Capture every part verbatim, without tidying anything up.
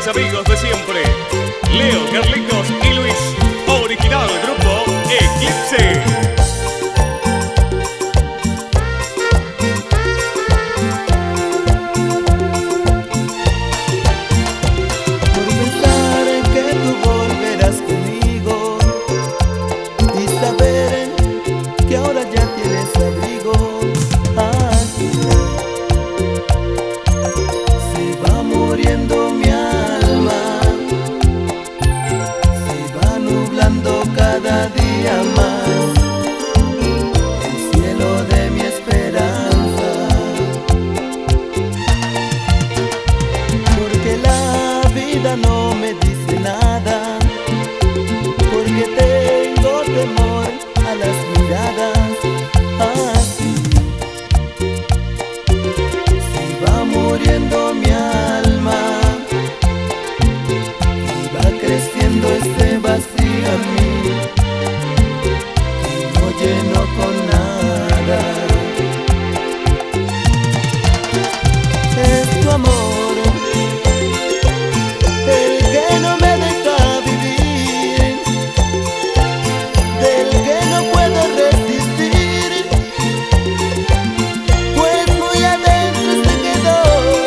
mis amigos de siempre, Leo, Carlitos y Luis, original grupo Eclipse. Cada día más el cielo de mi esperanza, porque la vida no me dice nada, porque tengo temor a las miradas así. Se va muriendo mi alma y va creciendo este vacío en mí, lleno con nada. Es tu amor el que no me deja vivir, del que no puedo resistir, pues muy adentro se quedó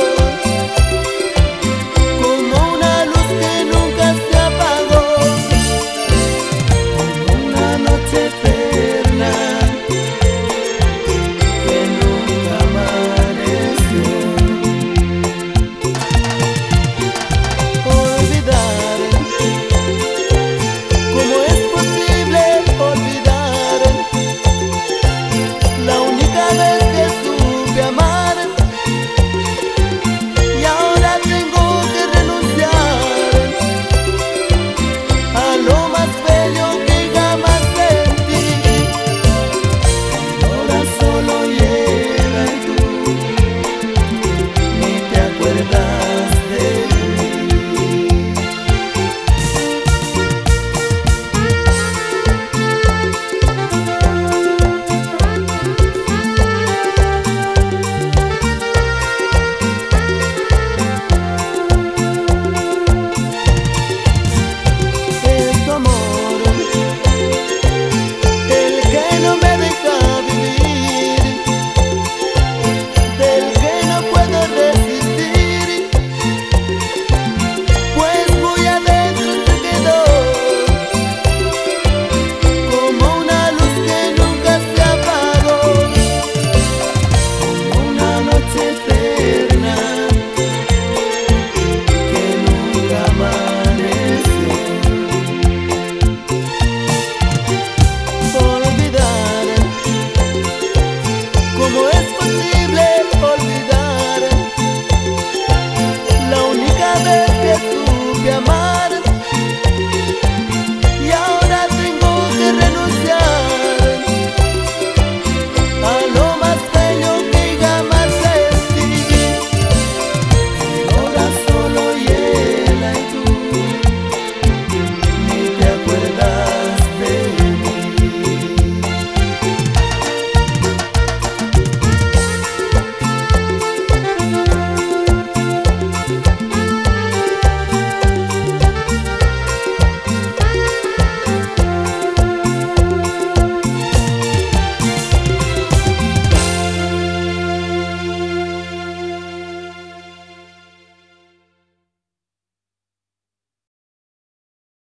como una luz que nunca se apagó, como una noche eterna que nunca amaneció. Olvidar, ¿cómo es posible olvidar la única vez